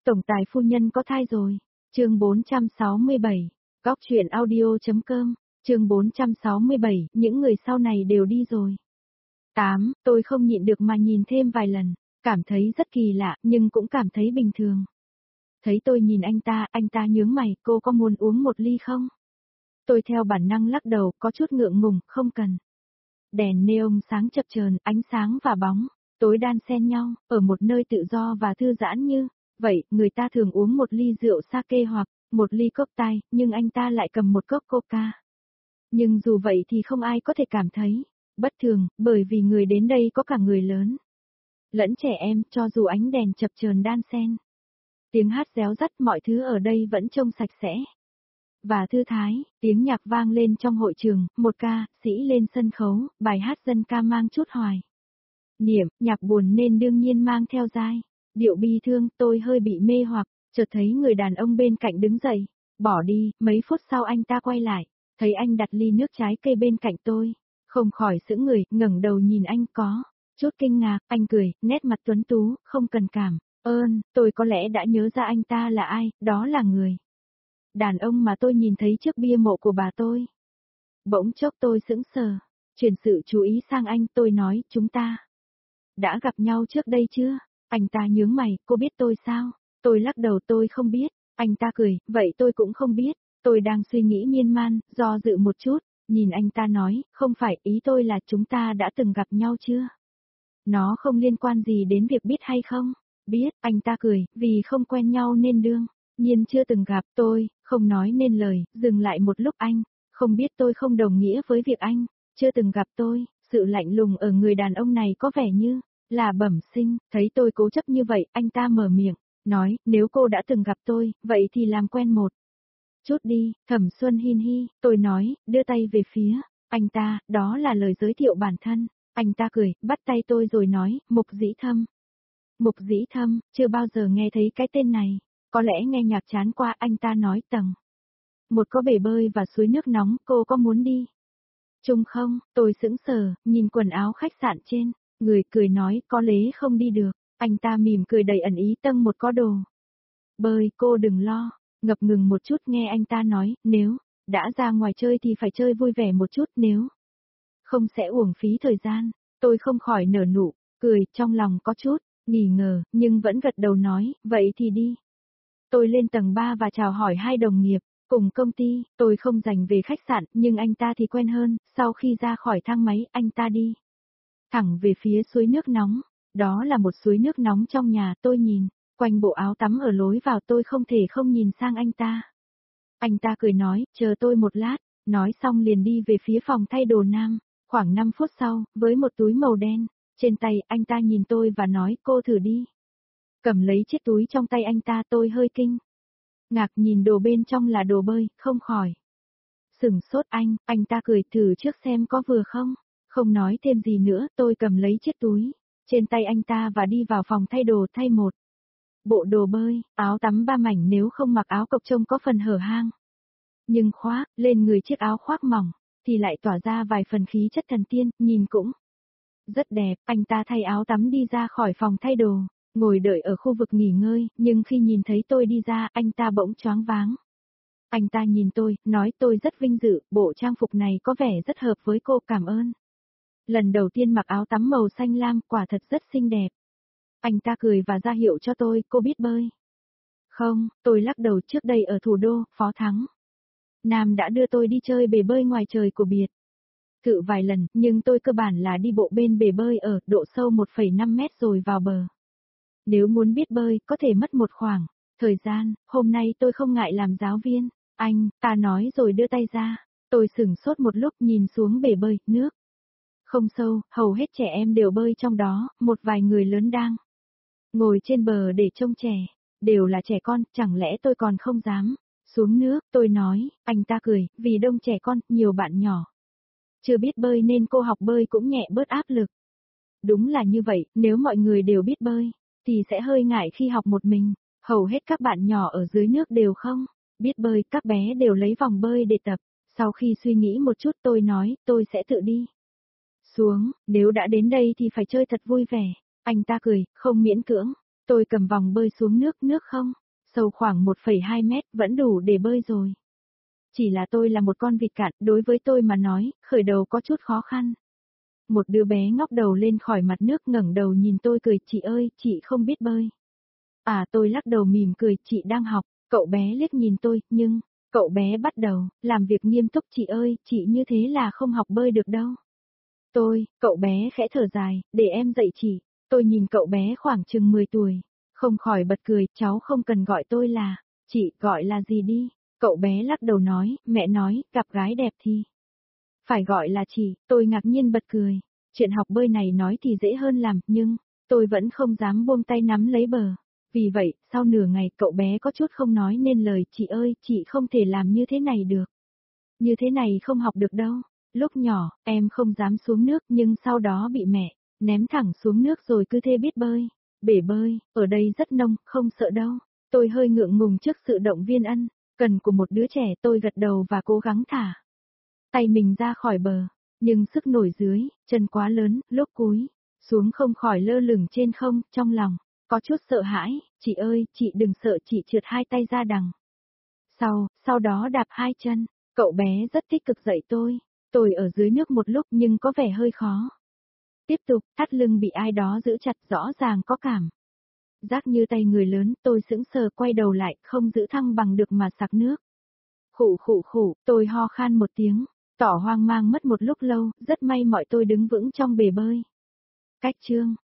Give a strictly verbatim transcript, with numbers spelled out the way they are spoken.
Tổng tài phu nhân có thai rồi. Chương bốn trăm sáu mươi bảy. Góc truyện audio.com. Chương bốn trăm sáu mươi bảy, những người sau này đều đi rồi. tám. Tôi không nhịn được mà nhìn thêm vài lần, cảm thấy rất kỳ lạ, nhưng cũng cảm thấy bình thường. Thấy tôi nhìn anh ta, anh ta nhướng mày, cô có muốn uống một ly không? Tôi theo bản năng lắc đầu, có chút ngượng ngùng, không cần. Đèn neon sáng chập chờn, ánh sáng và bóng, tối đan xen nhau, ở một nơi tự do và thư giãn như vậy, người ta thường uống một ly rượu sake hoặc một ly cocktail, nhưng anh ta lại cầm một cốc coca. Nhưng dù vậy thì không ai có thể cảm thấy bất thường, bởi vì người đến đây có cả người lớn lẫn trẻ em, cho dù ánh đèn chập chờn đan xen. Tiếng hát réo rắt, mọi thứ ở đây vẫn trông sạch sẽ và thư thái. Tiếng nhạc vang lên trong hội trường, một ca sĩ lên sân khấu, bài hát dân ca mang chút hoài niệm, nhạc buồn nên đương nhiên mang theo giai điệu bi thương. Tôi hơi bị mê hoặc, chợt thấy người đàn ông bên cạnh đứng dậy, bỏ đi. Mấy phút sau anh ta quay lại, thấy anh đặt ly nước trái cây bên cạnh tôi, không khỏi sững người, ngẩng đầu nhìn anh có chút kinh ngạc. Anh cười, nét mặt tuấn tú, không cần cảm ơn, tôi có lẽ đã nhớ ra anh ta là ai, đó là người đàn ông mà tôi nhìn thấy trước bia mộ của bà tôi. Bỗng chốc tôi sững sờ, chuyển sự chú ý sang anh. Tôi nói, chúng ta đã gặp nhau trước đây chưa? Anh ta nhướng mày, cô biết tôi sao? Tôi lắc đầu, tôi không biết. Anh ta cười, vậy tôi cũng không biết. Tôi đang suy nghĩ miên man, do dự một chút, nhìn anh ta nói, không phải, ý tôi là chúng ta đã từng gặp nhau chưa? Nó không liên quan gì đến việc biết hay không? Biết, anh ta cười, vì không quen nhau nên đương nhiên chưa từng gặp. Tôi không nói nên lời, dừng lại một lúc. Anh không biết tôi không đồng nghĩa với việc anh chưa từng gặp tôi. Sự lạnh lùng ở người đàn ông này có vẻ như là bẩm sinh. Thấy tôi cố chấp như vậy, anh ta mở miệng, nói, nếu cô đã từng gặp tôi, vậy thì làm quen một chút đi. Thẩm Xuân Hin hi, tôi nói, đưa tay về phía anh ta, đó là lời giới thiệu bản thân. Anh ta cười, bắt tay tôi rồi nói, Mục Dĩ Thâm. Mục Dĩ Thâm, chưa bao giờ nghe thấy cái tên này. Có lẽ nghe nhạc chán qua. Anh ta nói, tầng một có bể bơi và suối nước nóng, cô có muốn đi chung không? Tôi sững sờ, nhìn quần áo khách sạn trên người, cười nói, có lẽ không đi được. Anh ta mỉm cười đầy ẩn ý, tầng một có đồ bơi, cô đừng lo. Ngập ngừng một chút nghe anh ta nói, nếu đã ra ngoài chơi thì phải chơi vui vẻ một chút, nếu không sẽ uổng phí thời gian. Tôi không khỏi nở nụ cười, trong lòng có chút nghi ngờ, nhưng vẫn gật đầu nói, vậy thì đi. Tôi lên tầng ba và chào hỏi hai đồng nghiệp cùng công ty. Tôi không dành về khách sạn, nhưng anh ta thì quen hơn. Sau khi ra khỏi thang máy, anh ta đi thẳng về phía suối nước nóng. Đó là một suối nước nóng trong nhà. Tôi nhìn quanh bộ áo tắm ở lối vào, tôi không thể không nhìn sang anh ta. Anh ta cười nói, chờ tôi một lát. Nói xong liền đi về phía phòng thay đồ nam. Khoảng năm phút sau, với một túi màu đen trên tay, anh ta nhìn tôi và nói, cô thử đi. Cầm lấy chiếc túi trong tay anh ta, tôi hơi kinh ngạc nhìn đồ bên trong là đồ bơi, không khỏi sửng sốt. Anh, anh ta cười, thử trước xem có vừa không. Không nói thêm gì nữa, tôi cầm lấy chiếc túi trên tay anh ta và đi vào phòng thay đồ thay một bộ đồ bơi, áo tắm ba mảnh, nếu không mặc áo cộc trông có phần hở hang. Nhưng khoác lên người chiếc áo khoác mỏng, thì lại tỏa ra vài phần khí chất thần tiên, nhìn cũng rất đẹp. Anh ta thay áo tắm đi ra khỏi phòng thay đồ, ngồi đợi ở khu vực nghỉ ngơi, nhưng khi nhìn thấy tôi đi ra, anh ta bỗng choáng váng. Anh ta nhìn tôi, nói, tôi rất vinh dự, bộ trang phục này có vẻ rất hợp với cô, cảm ơn. Lần đầu tiên mặc áo tắm màu xanh lam, quả thật rất xinh đẹp. Anh ta cười và ra hiệu cho tôi, cô biết bơi không? Tôi lắc đầu, trước đây ở thủ đô, Phó Thắng Nam đã đưa tôi đi chơi bể bơi ngoài trời của biệt thự vài lần, nhưng tôi cơ bản là đi bộ bên bể bơi ở độ sâu một phẩy năm mét rồi vào bờ. Nếu muốn biết bơi, có thể mất một khoảng thời gian. Hôm nay tôi không ngại làm giáo viên. Anh, ta nói rồi đưa tay ra. Tôi sửng sốt một lúc, nhìn xuống bể bơi, nước không sâu, hầu hết trẻ em đều bơi trong đó, một vài người lớn đang ngồi trên bờ để trông trẻ, đều là trẻ con, chẳng lẽ tôi còn không dám xuống nước? Tôi nói. Anh ta cười, vì đông trẻ con, nhiều bạn nhỏ chưa biết bơi nên cô học bơi cũng nhẹ bớt áp lực. Đúng là như vậy, nếu mọi người đều biết bơi thì sẽ hơi ngại khi học một mình. Hầu hết các bạn nhỏ ở dưới nước đều không biết bơi, các bé đều lấy vòng bơi để tập. Sau khi suy nghĩ một chút, tôi nói, tôi sẽ tự đi xuống, nếu đã đến đây thì phải chơi thật vui vẻ. Anh ta cười, không miễn cưỡng. Tôi cầm vòng bơi xuống nước, nước không, sâu khoảng một phẩy hai mét, vẫn đủ để bơi rồi. Chỉ là tôi là một con vịt cạn, đối với tôi mà nói, khởi đầu có chút khó khăn. Một đứa bé ngóc đầu lên khỏi mặt nước ngẩng đầu nhìn tôi cười, chị ơi, chị không biết bơi. À, tôi lắc đầu mỉm cười, chị đang học. Cậu bé liếc nhìn tôi, nhưng, cậu bé bắt đầu, làm việc nghiêm túc, chị ơi, chị như thế là không học bơi được đâu. Tôi, cậu bé khẽ thở dài, để em dạy chị. Tôi nhìn cậu bé khoảng chừng mười tuổi, không khỏi bật cười, cháu không cần gọi tôi là, chị, gọi là gì đi. Cậu bé lắc đầu nói, mẹ nói, gặp gái đẹp thì phải gọi là chị, tôi ngạc nhiên bật cười. Chuyện học bơi này nói thì dễ hơn làm, nhưng, tôi vẫn không dám buông tay nắm lấy bờ. Vì vậy, sau nửa ngày cậu bé có chút không nói nên lời, chị ơi, chị không thể làm như thế này được. Như thế này không học được đâu. Lúc nhỏ, em không dám xuống nước nhưng sau đó bị mẹ ném thẳng xuống nước rồi cứ thế biết bơi. Bể bơi, ở đây rất nông, không sợ đâu. Tôi hơi ngượng ngùng trước sự động viên ân cần của một đứa trẻ, tôi gật đầu và cố gắng thả tay mình ra khỏi bờ. Nhưng sức nổi dưới, chân quá lớn, lúc cúi xuống không khỏi lơ lửng trên không, trong lòng có chút sợ hãi, chị ơi, chị đừng sợ, chị trượt hai tay ra đằng sau, sau đó đạp hai chân. Cậu bé rất tích cực dạy tôi. Tôi ở dưới nước một lúc nhưng có vẻ hơi khó. Tiếp tục, thắt lưng bị ai đó giữ chặt, rõ ràng có cảm giác như tay người lớn, tôi sững sờ quay đầu lại, không giữ thăng bằng được mà sặc nước. Khụ khụ khụ, tôi ho khan một tiếng, tỏ hoang mang mất một lúc lâu, rất may mọi tôi đứng vững trong bể bơi. Cách chương